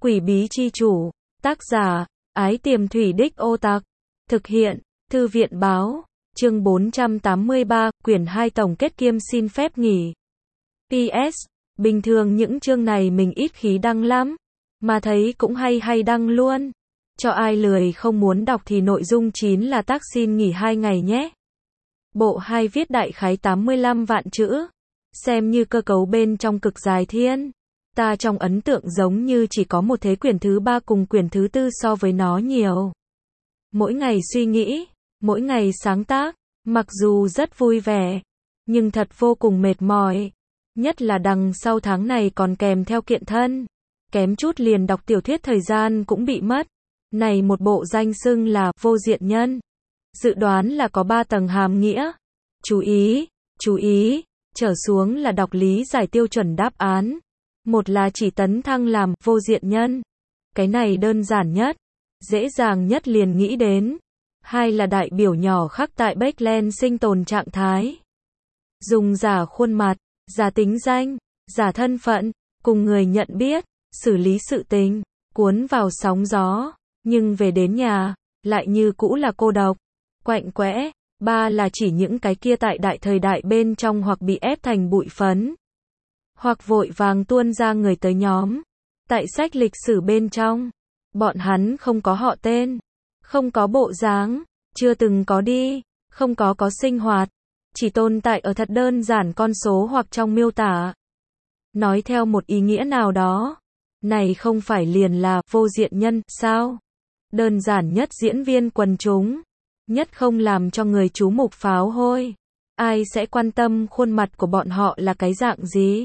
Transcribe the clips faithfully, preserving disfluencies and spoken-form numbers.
Quỷ bí chi chủ, tác giả, Ái Tiềm Thủy Đích Ô Tặc, thực hiện, Thư viện báo, chương bốn trăm tám mươi ba, quyển hai tổng kết kiêm xin phép nghỉ. pê ét, bình thường những chương này mình ít khí đăng lắm, mà thấy cũng hay hay đăng luôn. Cho ai lười không muốn đọc thì nội dung chín là tác xin nghỉ hai ngày nhé. Bộ hai viết đại khái tám mươi lăm vạn chữ, xem như cơ cấu bên trong cực dài thiên. Ta trong ấn tượng giống như chỉ có một thế quyển thứ ba cùng quyển thứ tư so với nó nhiều. Mỗi ngày suy nghĩ, mỗi ngày sáng tác, mặc dù rất vui vẻ, nhưng thật vô cùng mệt mỏi. Nhất là đằng sau tháng này còn kèm theo kiện thân. Kém chút liền đọc tiểu thuyết thời gian cũng bị mất. Này một bộ danh xưng là vô diện nhân. Dự đoán là có ba tầng hàm nghĩa. Chú ý, chú ý, trở xuống là đọc lý giải tiêu chuẩn đáp án. Một là chỉ tấn thăng làm vô diện nhân. Cái này đơn giản nhất, dễ dàng nhất liền nghĩ đến. Hai là đại biểu nhỏ khắc tại backend sinh tồn trạng thái. Dùng giả khuôn mặt, giả tính danh, giả thân phận, cùng người nhận biết, xử lý sự tình, cuốn vào sóng gió, nhưng về đến nhà, lại như cũ là cô độc, quạnh quẽ. Ba là chỉ những cái kia tại đại thời đại bên trong hoặc bị ép thành bụi phấn, hoặc vội vàng tuôn ra người tới nhóm. Tại sách lịch sử bên trong, bọn hắn không có họ tên, không có bộ dáng, chưa từng có đi, không có có sinh hoạt, chỉ tồn tại ở thật đơn giản con số hoặc trong miêu tả. Nói theo một ý nghĩa nào đó, này không phải liền là vô diện nhân sao? Đơn giản nhất diễn viên quần chúng, nhất không làm cho người chú mục pháo hôi. Ai sẽ quan tâm khuôn mặt của bọn họ là cái dạng gì?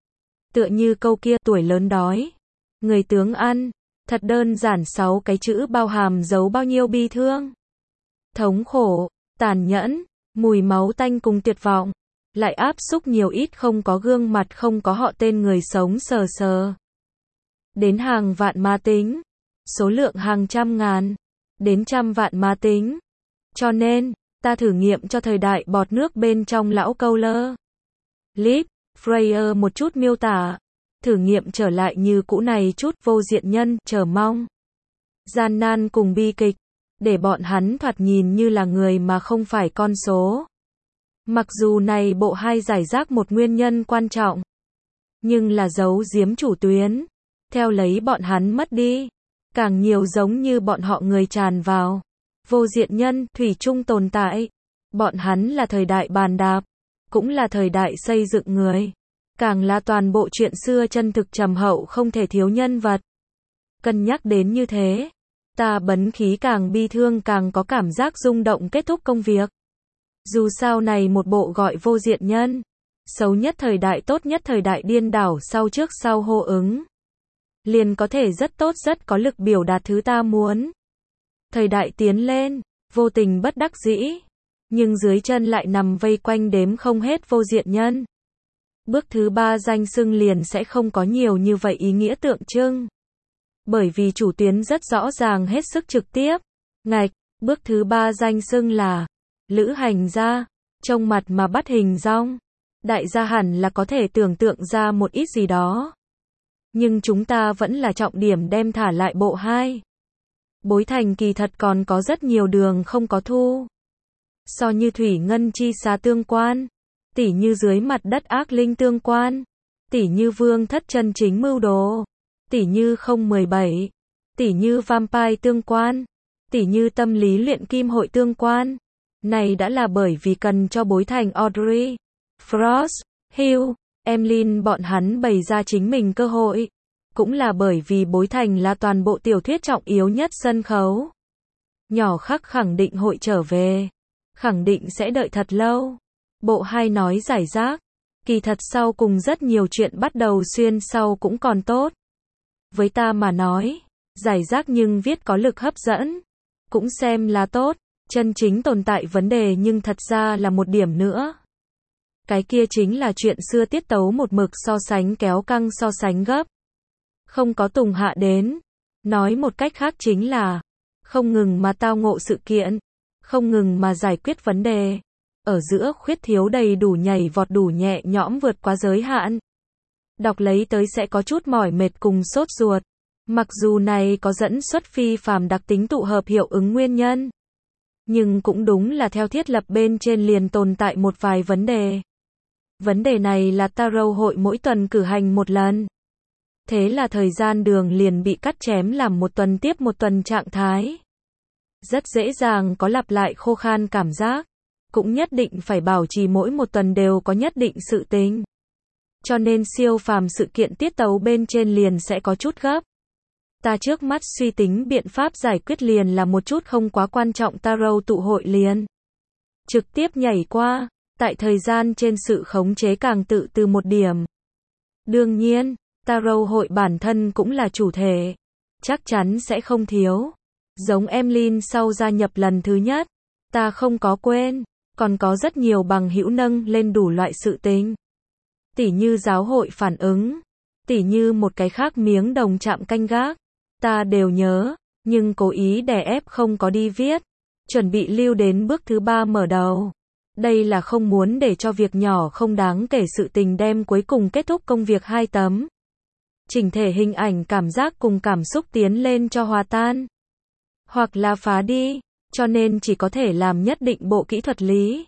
Tựa như câu kia, tuổi lớn đói, người tướng ăn, thật đơn giản sáu cái chữ bao hàm giấu bao nhiêu bi thương, thống khổ, tàn nhẫn, mùi máu tanh cùng tuyệt vọng, lại áp xúc nhiều ít không có gương mặt không có họ tên người sống sờ sờ. Đến hàng vạn ma tính, số lượng hàng trăm ngàn, đến trăm vạn ma tính. Cho nên, ta thử nghiệm cho thời đại bọt nước bên trong lão câu lơ. Lip, Freyer một chút miêu tả, thử nghiệm trở lại như cũ này chút vô diện nhân, chờ mong, gian nan cùng bi kịch, để bọn hắn thoạt nhìn như là người mà không phải con số. Mặc dù này bộ hai giải rác một nguyên nhân quan trọng, nhưng là giấu giếm chủ tuyến, theo lấy bọn hắn mất đi, càng nhiều giống như bọn họ người tràn vào. Vô diện nhân, thủy chung tồn tại, bọn hắn là thời đại bàn đạp, cũng là thời đại xây dựng người, càng là toàn bộ chuyện xưa chân thực trầm hậu không thể thiếu nhân vật. Cân nhắc đến như thế, ta bấn khí càng bi thương càng có cảm giác rung động kết thúc công việc. Dù sao này một bộ gọi vô diện nhân, xấu nhất thời đại tốt nhất thời đại điên đảo sau trước sau hô ứng, liền có thể rất tốt rất có lực biểu đạt thứ ta muốn. Thời đại tiến lên, vô tình bất đắc dĩ, nhưng dưới chân lại nằm vây quanh đếm không hết vô diện nhân. Bước thứ ba danh xưng liền sẽ không có nhiều như vậy ý nghĩa tượng trưng. Bởi vì chủ tuyến rất rõ ràng hết sức trực tiếp. Ngạch, bước thứ ba danh xưng là lữ hành gia, trông mặt mà bắt hình dong. Đại gia hẳn là có thể tưởng tượng ra một ít gì đó. Nhưng chúng ta vẫn là trọng điểm đem thả lại bộ hai. Bối thành kỳ thật còn có rất nhiều đường không có thu. So như thủy ngân chi xá tương quan, tỉ như dưới mặt đất ác linh tương quan, tỉ như vương thất chân chính mưu đồ, tỉ như không một bảy, tỉ như vampire tương quan, tỉ như tâm lý luyện kim hội tương quan. Này đã là bởi vì cần cho bối thành Audrey, Frost, Hugh, Emlyn bọn hắn bày ra chính mình cơ hội. Cũng là bởi vì bối thành là toàn bộ tiểu thuyết trọng yếu nhất sân khấu. Nhỏ khắc khẳng định hội trở về. Khẳng định sẽ đợi thật lâu. Bộ hai nói giải rác. Kỳ thật sau cùng rất nhiều chuyện bắt đầu xuyên sau cũng còn tốt. Với ta mà nói, giải rác nhưng viết có lực hấp dẫn. Cũng xem là tốt. Chân chính tồn tại vấn đề nhưng thật ra là một điểm nữa. Cái kia chính là chuyện xưa tiết tấu một mực so sánh kéo căng so sánh gấp. Không có tùng hạ đến. Nói một cách khác chính là không ngừng mà tao ngộ sự kiện, không ngừng mà giải quyết vấn đề. Ở giữa khuyết thiếu đầy đủ nhảy vọt đủ nhẹ nhõm vượt qua giới hạn. Đọc lấy tới sẽ có chút mỏi mệt cùng sốt ruột. Mặc dù này có dẫn xuất phi phàm đặc tính tụ hợp hiệu ứng nguyên nhân, nhưng cũng đúng là theo thiết lập bên trên liền tồn tại một vài vấn đề. Vấn đề này là Tarot hội mỗi tuần cử hành một lần. Thế là thời gian đường liền bị cắt chém làm một tuần tiếp một tuần trạng thái. Rất dễ dàng có lặp lại khô khan cảm giác. Cũng nhất định phải bảo trì mỗi một tuần đều có nhất định sự tính. Cho nên siêu phàm sự kiện tiết tấu bên trên liền sẽ có chút gấp. Ta trước mắt suy tính biện pháp giải quyết liền là một chút không quá quan trọng Tarot tụ hội liền. Trực tiếp nhảy qua, tại thời gian trên sự khống chế càng tự từ một điểm. Đương nhiên, Tarot hội bản thân cũng là chủ thể. Chắc chắn sẽ không thiếu. Giống Emlyn sau gia nhập lần thứ nhất. Ta không có quên. Còn có rất nhiều bằng hữu nâng lên đủ loại sự tình. Tỉ như giáo hội phản ứng. Tỉ như một cái khác miếng đồng chạm canh gác. Ta đều nhớ. Nhưng cố ý đè ép không có đi viết. Chuẩn bị lưu đến bước thứ ba mở đầu. Đây là không muốn để cho việc nhỏ không đáng kể sự tình đem cuối cùng kết thúc công việc hai tấm. Chỉnh thể hình ảnh cảm giác cùng cảm xúc tiến lên cho hòa tan. Hoặc là phá đi. Cho nên chỉ có thể làm nhất định bộ kỹ thuật lý.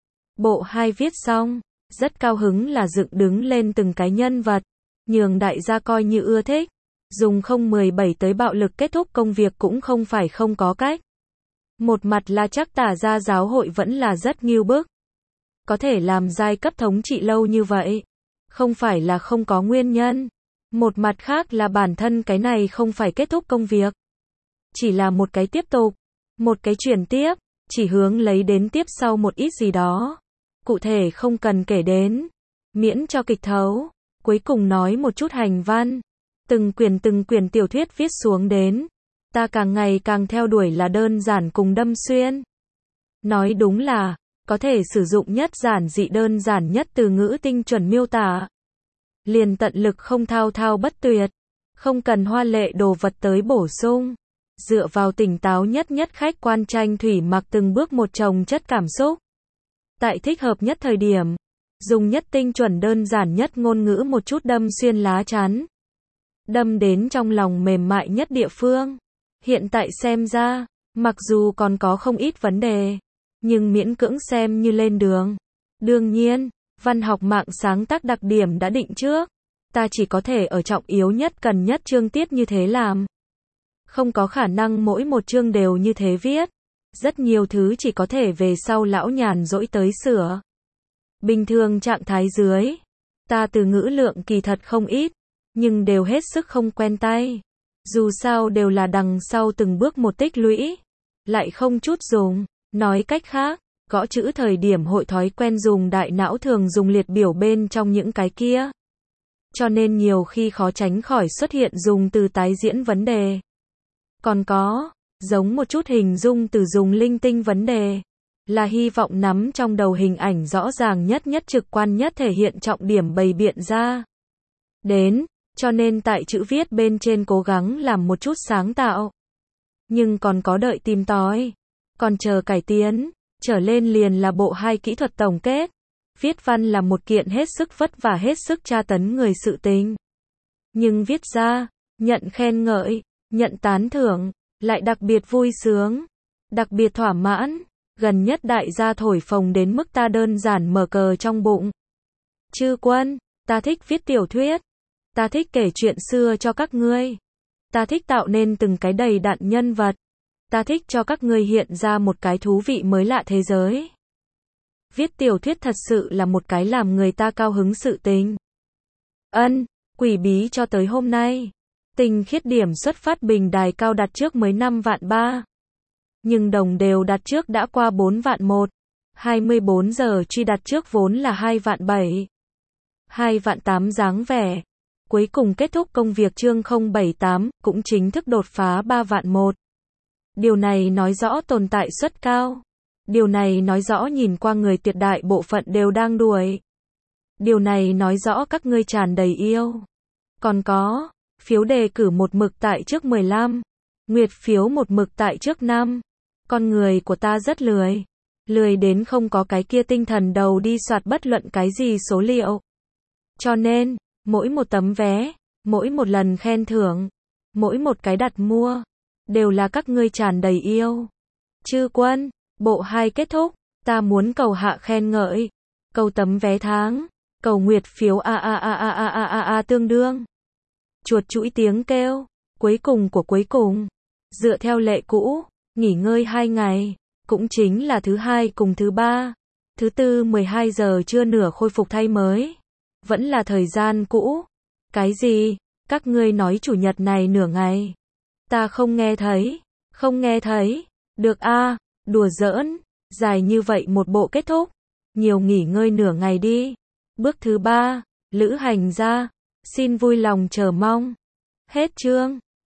Bộ hai viết xong. Rất cao hứng là dựng đứng lên từng cái nhân vật. Nhường đại gia coi như ưa thích. Dùng không mười bảy tới bạo lực kết thúc công việc cũng không phải không có cách. Một mặt là chắc tả ra giáo hội vẫn là rất ngưu bức. Có thể làm giai cấp thống trị lâu như vậy. Không phải là không có nguyên nhân. Một mặt khác là bản thân cái này không phải kết thúc công việc. Chỉ là một cái tiếp tục. Một cái chuyển tiếp. Chỉ hướng lấy đến tiếp sau một ít gì đó. Cụ thể không cần kể đến. Miễn cho kịch thấu. Cuối cùng nói một chút hành văn. Từng quyển từng quyển tiểu thuyết viết xuống đến. Ta càng ngày càng theo đuổi là đơn giản cùng đâm xuyên. Nói đúng là, có thể sử dụng nhất giản dị đơn giản nhất từ ngữ tinh chuẩn miêu tả. Liền tận lực không thao thao bất tuyệt. Không cần hoa lệ đồ vật tới bổ sung. Dựa vào tỉnh táo nhất nhất khách quan tranh thủy mặc từng bước một chồng chất cảm xúc. Tại thích hợp nhất thời điểm. Dùng nhất tinh chuẩn đơn giản nhất ngôn ngữ một chút đâm xuyên lá chắn. Đâm đến trong lòng mềm mại nhất địa phương. Hiện tại xem ra, mặc dù còn có không ít vấn đề, nhưng miễn cưỡng xem như lên đường. Đương nhiên, văn học mạng sáng tác đặc điểm đã định trước. Ta chỉ có thể ở trọng yếu nhất cần nhất chương tiết như thế làm. Không có khả năng mỗi một chương đều như thế viết. Rất nhiều thứ chỉ có thể về sau lão nhàn rỗi tới sửa. Bình thường trạng thái dưới, ta từ ngữ lượng kỳ thật không ít, nhưng đều hết sức không quen tay. Dù sao đều là đằng sau từng bước một tích lũy, lại không chút dùng. Nói cách khác, gõ chữ thời điểm hội thói quen dùng đại não thường dùng liệt biểu bên trong những cái kia. Cho nên nhiều khi khó tránh khỏi xuất hiện dùng từ tái diễn vấn đề. Còn có, giống một chút hình dung từ dùng linh tinh vấn đề, là hy vọng nắm trong đầu hình ảnh rõ ràng nhất nhất trực quan nhất thể hiện trọng điểm bày biện ra. Đến, cho nên tại chữ viết bên trên cố gắng làm một chút sáng tạo. Nhưng còn có đợi tìm tòi, còn chờ cải tiến, trở lên liền là bộ hai kỹ thuật tổng kết. Viết văn là một kiện hết sức vất vả hết sức tra tấn người sự tình. Nhưng viết ra, nhận khen ngợi, nhận tán thưởng, lại đặc biệt vui sướng, đặc biệt thỏa mãn, gần nhất đại gia thổi phồng đến mức ta đơn giản mở cờ trong bụng. Chư quân, ta thích viết tiểu thuyết, ta thích kể chuyện xưa cho các ngươi, ta thích tạo nên từng cái đầy đặn nhân vật, ta thích cho các ngươi hiện ra một cái thú vị mới lạ thế giới. Viết tiểu thuyết thật sự là một cái làm người ta cao hứng sự tình. Ân, quỷ bí cho tới hôm nay. Tinh khiết điểm xuất phát bình đài cao đặt trước mới năm vạn ba. Nhưng đồng đều đặt trước đã qua bốn vạn một. hai mươi bốn giờ truy đặt trước vốn là hai vạn bảy. hai vạn tám dáng vẻ. Cuối cùng kết thúc công việc chương không bảy tám, cũng chính thức đột phá ba vạn một. Điều này nói rõ tồn tại suất cao. Điều này nói rõ nhìn qua người tuyệt đại bộ phận đều đang đuổi. Điều này nói rõ các ngươi tràn đầy yêu. Còn có, phiếu đề cử một mực tại trước mười lăm. Nguyệt phiếu một mực tại trước năm. Con người của ta rất lười. Lười đến không có cái kia tinh thần đầu đi soạt bất luận cái gì số liệu. Cho nên, mỗi một tấm vé, mỗi một lần khen thưởng, mỗi một cái đặt mua, đều là các ngươi tràn đầy yêu. Chư Quân, bộ hai kết thúc, ta muốn cầu hạ khen ngợi, cầu tấm vé tháng, cầu nguyệt phiếu a a a a a a a a tương đương. Chuột chũi tiếng kêu, cuối cùng của cuối cùng. Dựa theo lệ cũ, nghỉ ngơi hai ngày, cũng chính là thứ hai cùng thứ ba. Thứ tư mười hai giờ trưa nửa khôi phục thay mới. Vẫn là thời gian cũ. Cái gì? Các ngươi nói chủ nhật này nửa ngày. Ta không nghe thấy. Không nghe thấy. Được a, đùa giỡn. Dài như vậy một bộ kết thúc. Nhiều nghỉ ngơi nửa ngày đi. Bước thứ ba, lữ hành ra. Xin vui lòng chờ mong. Hết chương.